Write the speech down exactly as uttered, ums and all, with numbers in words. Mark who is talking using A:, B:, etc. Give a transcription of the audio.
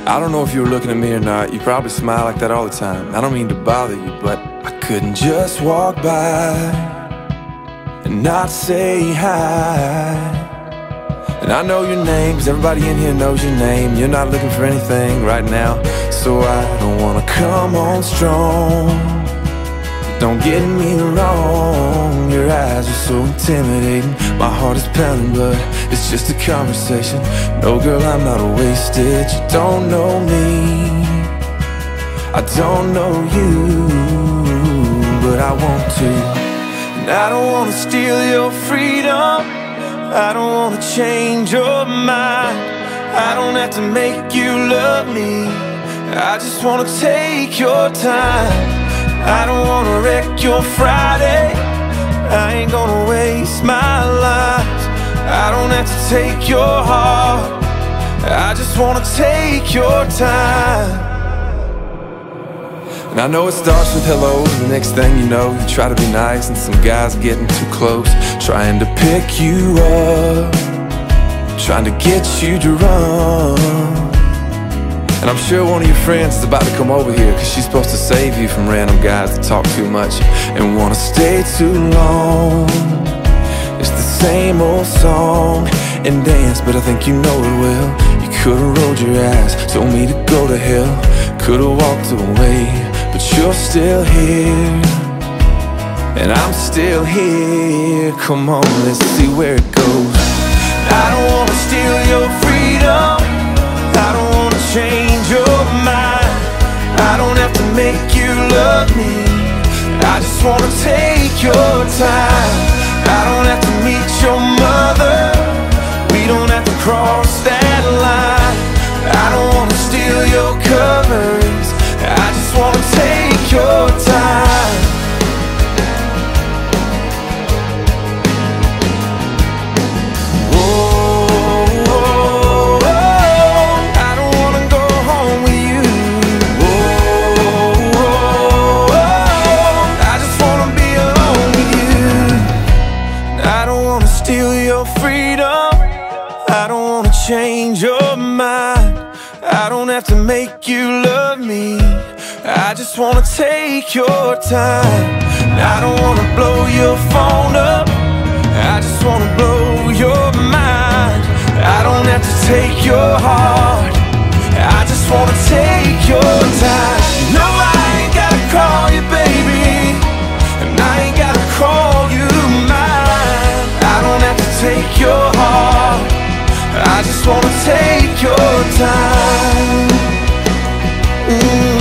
A: I don't know if you were looking at me or not. You probably smile like that all the time. I don't mean to bother you, but I couldn't just walk by and not say hi. And I know your name, 'cause everybody in here knows your name. You're not looking for anything right now, so I don't wanna come on strong. Don't get me wrong, your eyes are so intimidating. My heart is pounding, but it's just a conversation. No, girl, I'm not wasted. You don't know me, I don't know you, but I want to. And I don't wanna steal your freedom, I don't wanna change your mind. I don't have to make you love me, I just wanna take your time. I don't wanna wreck your Friday, I ain't gonna waste my life. I don't have to take your heart, I just wanna take your time. And I know it starts with hello, and the next thing you know, you try to be nice, and some guy's getting too close, trying to pick you up, trying to get you to run. And I'm sure one of your friends is about to come over here, 'cause she's supposed to save you from random guys that talk too much and wanna stay too long. It's the same old song and dance, but I think you know it well. You could've rolled your eyes, told me to go to hell, could've walked away, but you're still here, and I'm still here. Come on, let's see where it goes. I don't wanna steal your freedom, I don't wanna change your mind. I don't have to make you love me, I just wanna take your time. I don't have to meet your mother, we don't have to cross that line. I don't wanna steal your covers, I just wanna take your time. Change your mind, I don't have to make you love me, I just wanna take your time. I don't wanna blow your phone up, I just wanna blow your mind. I don't have to take your heart, I just wanna take your time. No, I ain't gotta call you baby, and I ain't gotta call you mine. I don't have to take your heart, I just wanna take your time. Mm.